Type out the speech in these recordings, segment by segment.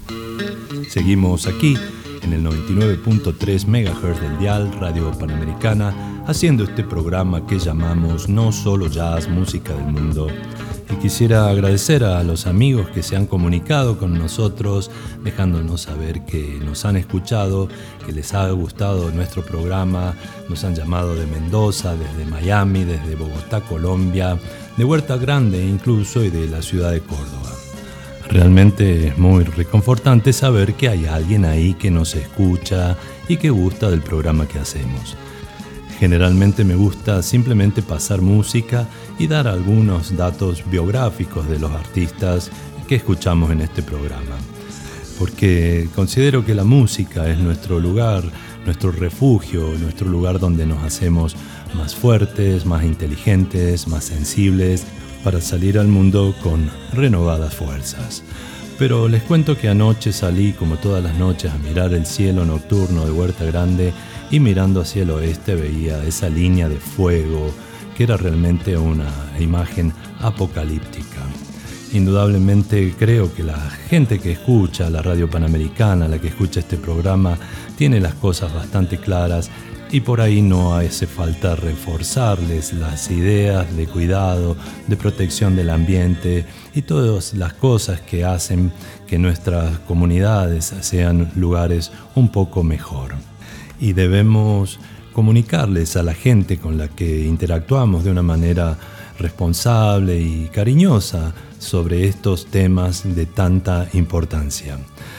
Seguimos aquí en el 99.3 MHz del dial Radio Panamericana, haciendo este programa que llamamos No Solo Jazz, Música del Mundo. Y quisiera agradecer a los amigos que se han comunicado con nosotros, dejándonos saber que nos han escuchado, que les ha gustado nuestro programa. Nos han llamado de Mendoza, desde Miami, desde Bogotá, Colombia, de Huerta Grande incluso, y de la ciudad de Córdoba. Realmente es muy reconfortante saber que hay alguien ahí que nos escucha y que gusta del programa que hacemos. Generalmente me gusta simplemente pasar música y dar algunos datos biográficos de los artistas que escuchamos en este programa, porque considero que la música es nuestro lugar, nuestro refugio, nuestro lugar donde nos hacemos más fuertes, más inteligentes, más sensibles, para salir al mundo con renovadas fuerzas. Pero les cuento que anoche salí, como todas las noches, a mirar el cielo nocturno de Huerta Grande, y mirando hacia el oeste veía esa línea de fuego que era realmente una imagen apocalíptica. Indudablemente creo que la gente que escucha la Radio Panamericana, la que escucha este programa, tiene las cosas bastante claras, y por ahí no hace falta reforzarles las ideas de cuidado, de protección del ambiente y todas las cosas que hacen que nuestras comunidades sean lugares un poco mejor. Y debemos comunicarles a la gente con la que interactuamos de una manera responsable y cariñosa sobre estos temas de tanta importancia.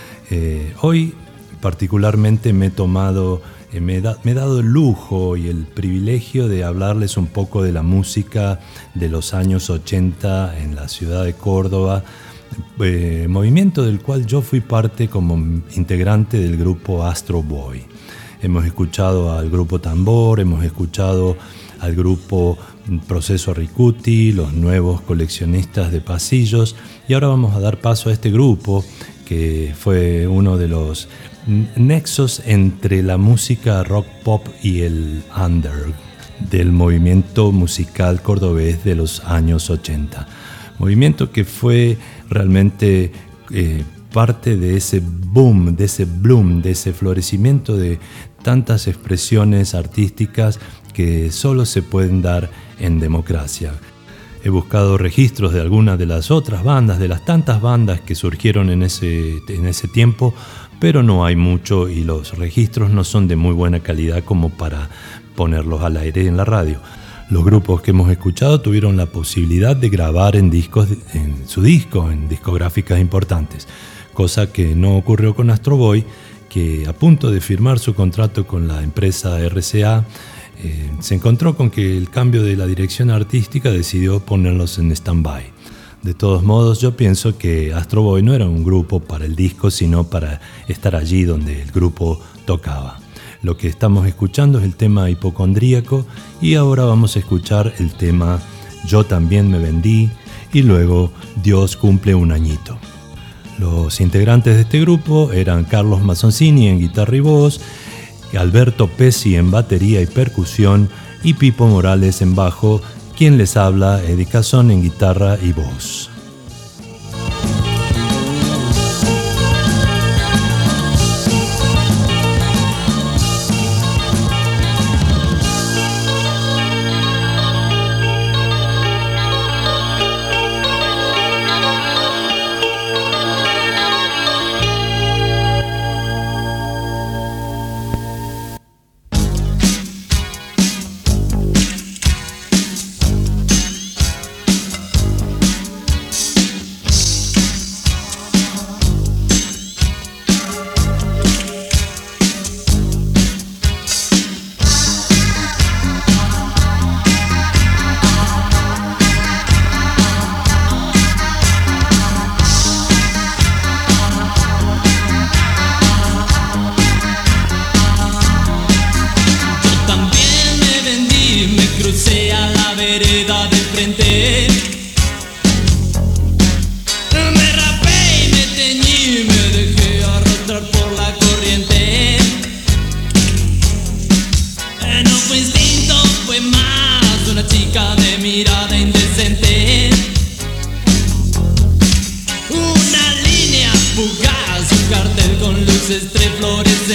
Hoy particularmente me he dado el lujo y el privilegio de hablarles un poco de la música de los años 80 en la ciudad de Córdoba, movimiento del cual yo fui parte como integrante del grupo Astro Boy. Hemos escuchado al grupo Tambor, hemos escuchado al grupo Proceso Ricuti, los nuevos coleccionistas de pasillos, y ahora vamos a dar paso a este grupo que fue uno de los nexos entre la música rock pop y el under del movimiento musical cordobés de los años 80. Movimiento que fue realmente parte de ese boom, de ese bloom, de ese florecimiento de tantas expresiones artísticas que solo se pueden dar en democracia. He buscado registros de algunas de las otras bandas, de las tantas bandas que surgieron en ese tiempo, pero no hay mucho y los registros no son de muy buena calidad como para ponerlos al aire en la radio. Los grupos que hemos escuchado tuvieron la posibilidad de grabar en su disco, en discográficas importantes, cosa que no ocurrió con Astro Boy, que a punto de firmar su contrato con la empresa RCA, se encontró con que el cambio de la dirección artística decidió ponerlos en stand-by. De todos modos, yo pienso que Astro Boy no era un grupo para el disco, sino para estar allí donde el grupo tocaba. Lo que estamos escuchando es el tema Hipocondríaco, y ahora vamos a escuchar el tema Yo también me vendí, y luego Dios cumple un añito. Los integrantes de este grupo eran Carlos Mazzoncini en guitarra y voz, Alberto Pesci en batería y percusión, y Pipo Morales en bajo. Quien les habla, Eddie Cazón en guitarra y voz.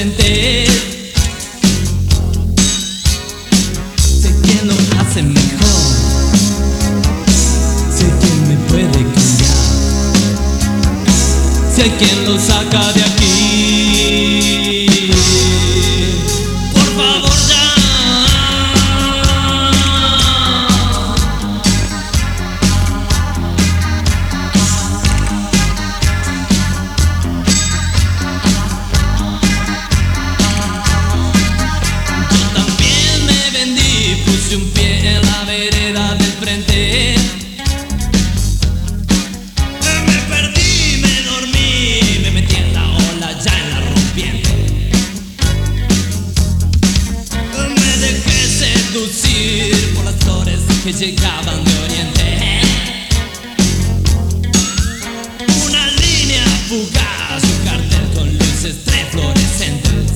fluorescentes. Sé quién lo hace mejor, sé quién me puede cambiar, sé quién lo saca de aquí. Por favor ya. Un pie en la vereda del frente. Me perdí, me dormí, me metí en la ola ya en la rompiente. Me dejé seducir por las flores que llegaban de oriente. Una línea fugaz, un cartel con luces tres fluorescentes.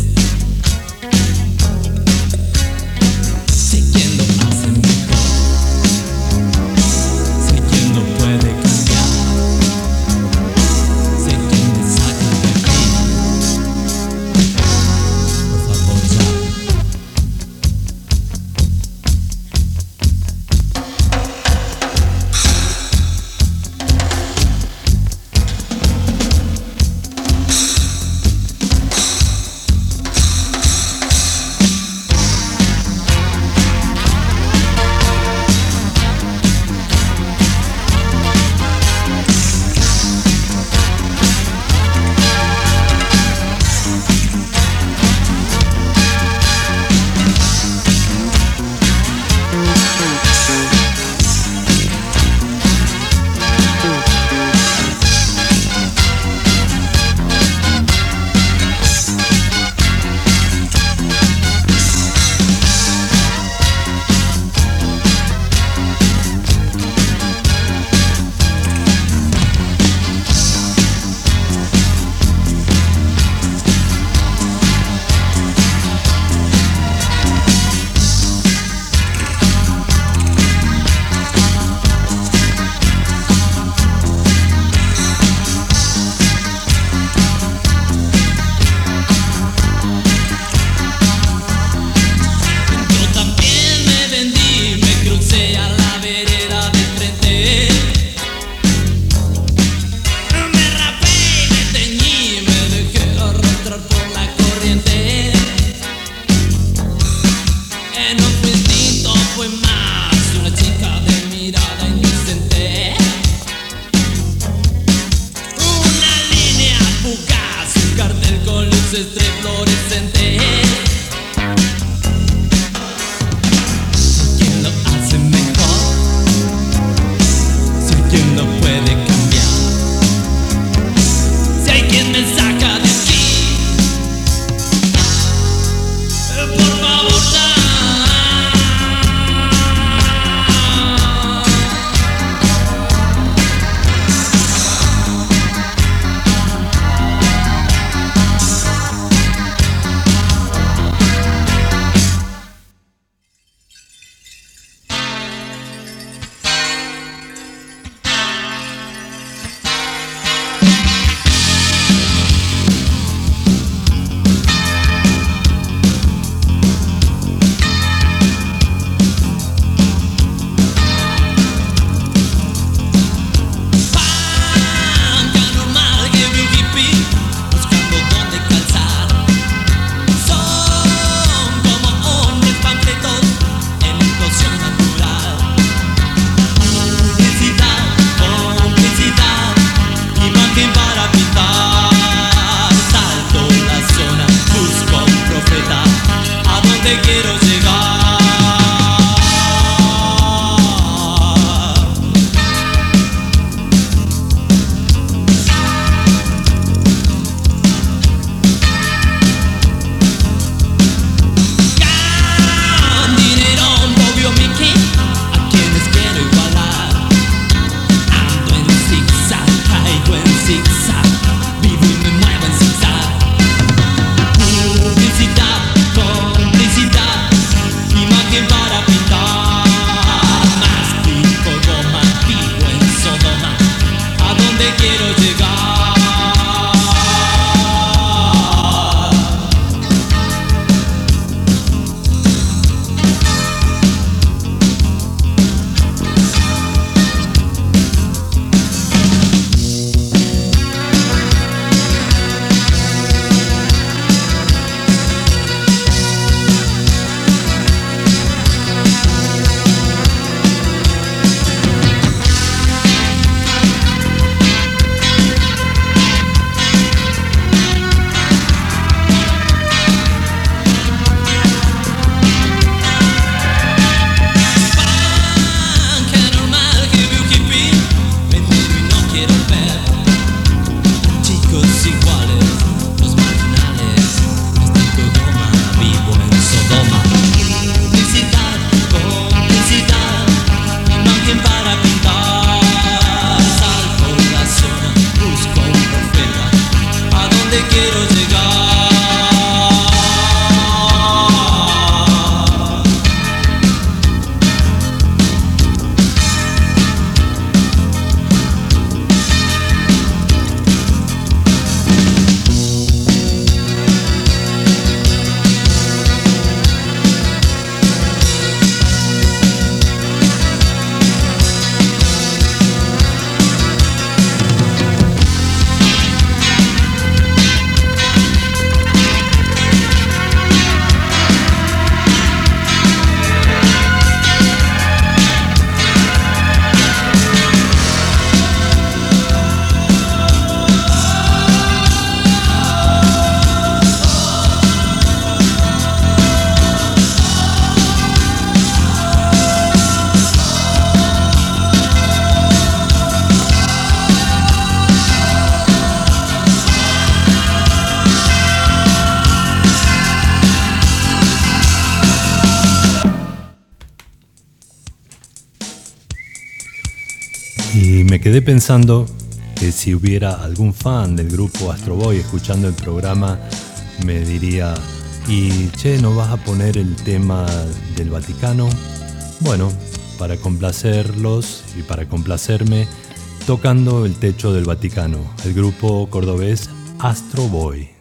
me quedé pensando que si hubiera algún fan del grupo Astro Boy escuchando el programa, me diría: y che, ¿no vas a poner el tema del Vaticano? Bueno, para complacerlos y para complacerme, tocando el techo del Vaticano, el grupo cordobés Astro Boy.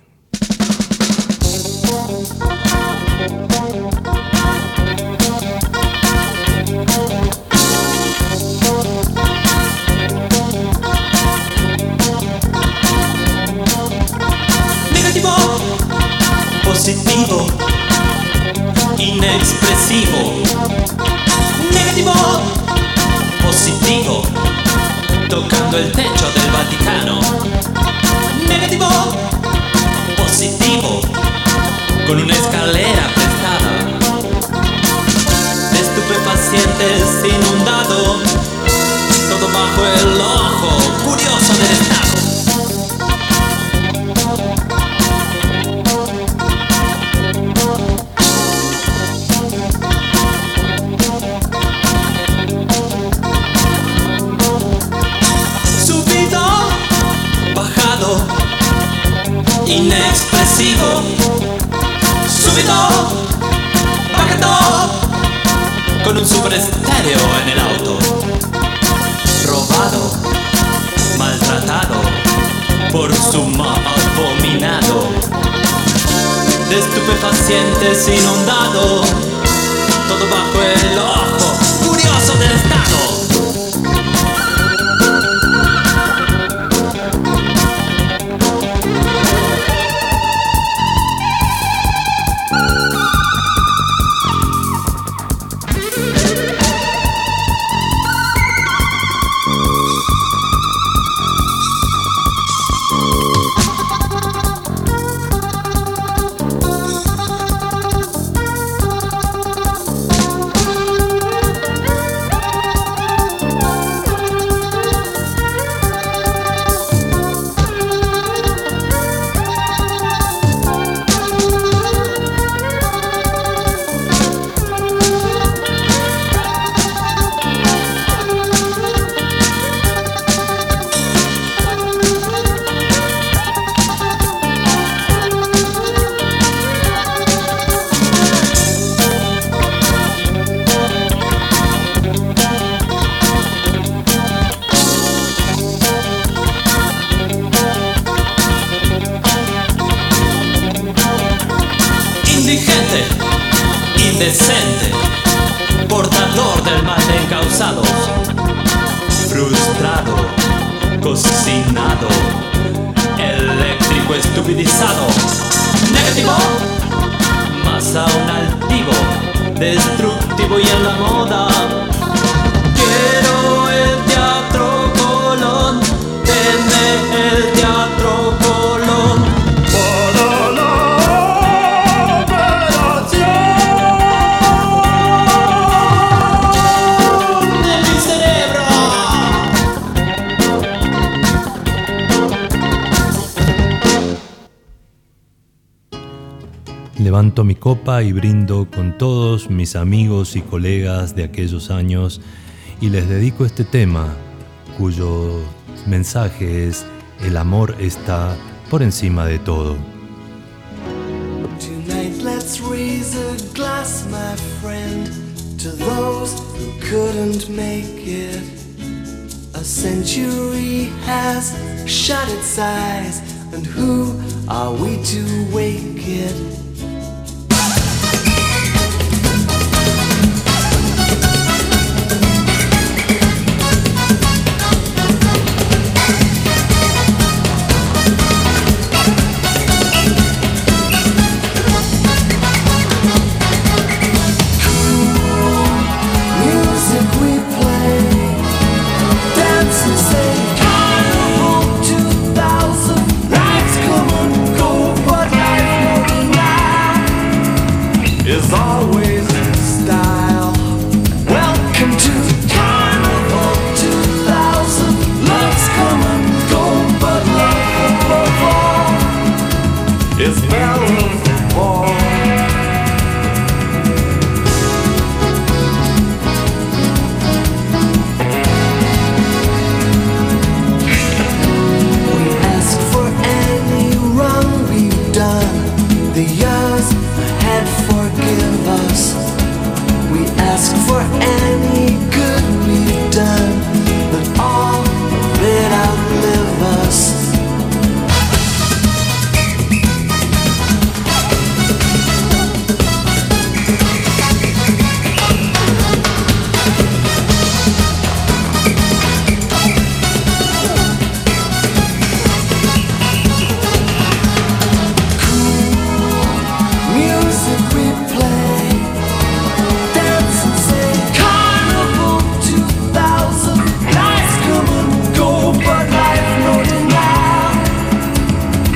Positivo, inexpresivo. Negativo, positivo, tocando el techo del Vaticano. Negativo, positivo, con una escalera prestada. De estupefacientes inundado, todo bajo el ojo curioso del Estado. Inexpresivo, súbito, bajado, con un super estéreo en el auto. Robado, maltratado, por su abominado. De estupefacientes inundado, todo bajo el ojo curioso del Estado. Indecente, portador del mal de encausados, frustrado, cocinado, eléctrico estupidizado. Negativo, más aún altivo, destructivo y en la moda. Quiero el Teatro Colón, denme el Teatro Colón. Levanto mi copa y brindo con todos mis amigos y colegas de aquellos años y les dedico este tema, cuyo mensaje es: el amor está por encima de todo. Tonight let's raise a glass, my friend, to those who couldn't make it. A century has shut its eyes, and who are we to wake it? Lights come and go, but life moving on.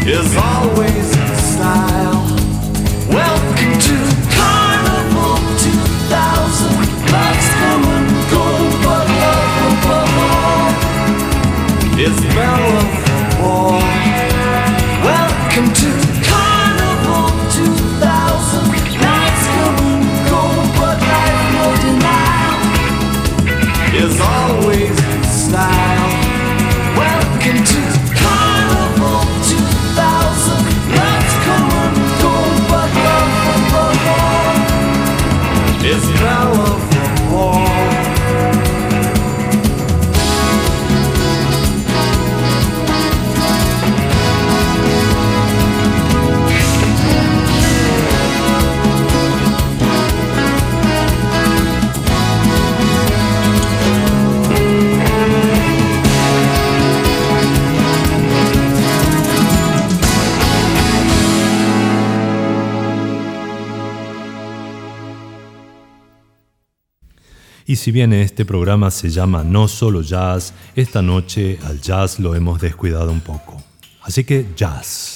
is always in style. Welcome to Carnival 2000. Life's come and go, but love above all is mellow for. Welcome to Carnival 2000. Life's come and go, but life no denial is always in style. Welcome to Carnival 2000. Life's come and go, but love above all is mellow for. Y si bien este programa se llama No Solo Jazz, esta noche al jazz lo hemos descuidado un poco. Así que jazz.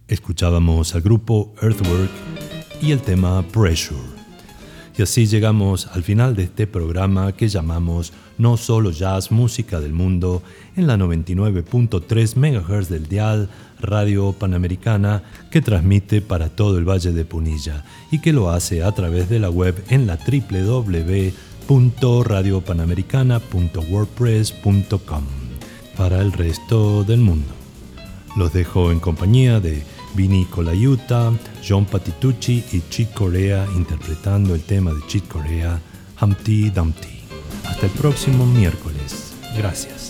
Escuchábamos al grupo Earthwork y el tema Pressure. Y así llegamos al final de este programa que llamamos No Solo Jazz, Música del Mundo, en la 99.3 MHz del dial Radio Panamericana, que transmite para todo el Valle de Punilla y que lo hace a través de la web en la www.radiopanamericana.wordpress.com para el resto del mundo. Los dejo en compañía de Vinny Colaiuta, John Patitucci y Chick Corea interpretando el tema de Chick Corea, Humpty Dumpty. Hasta el próximo miércoles. Gracias.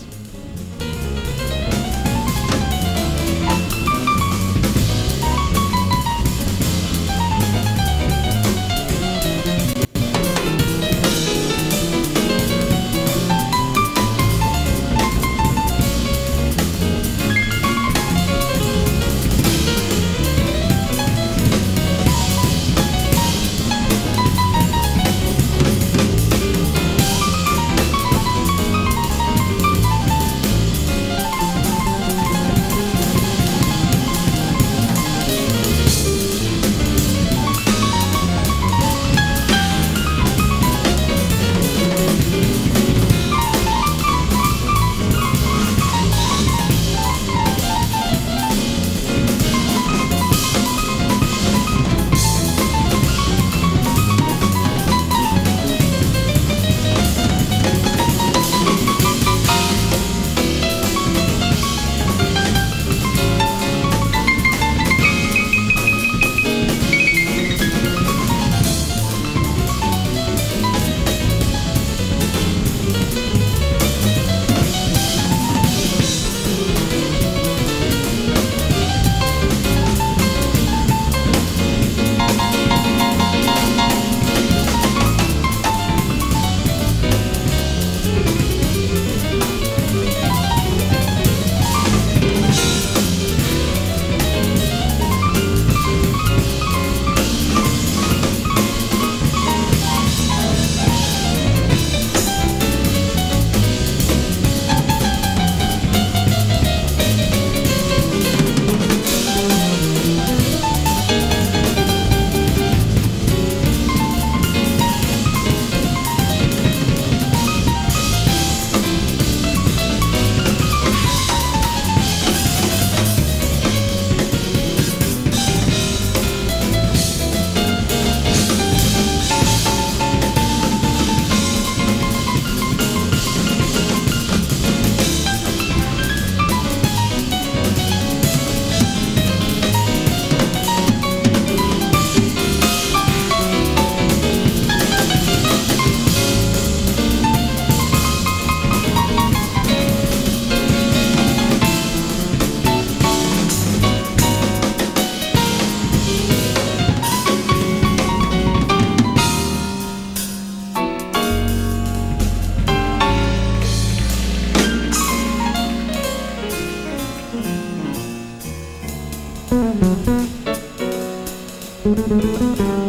Thank you.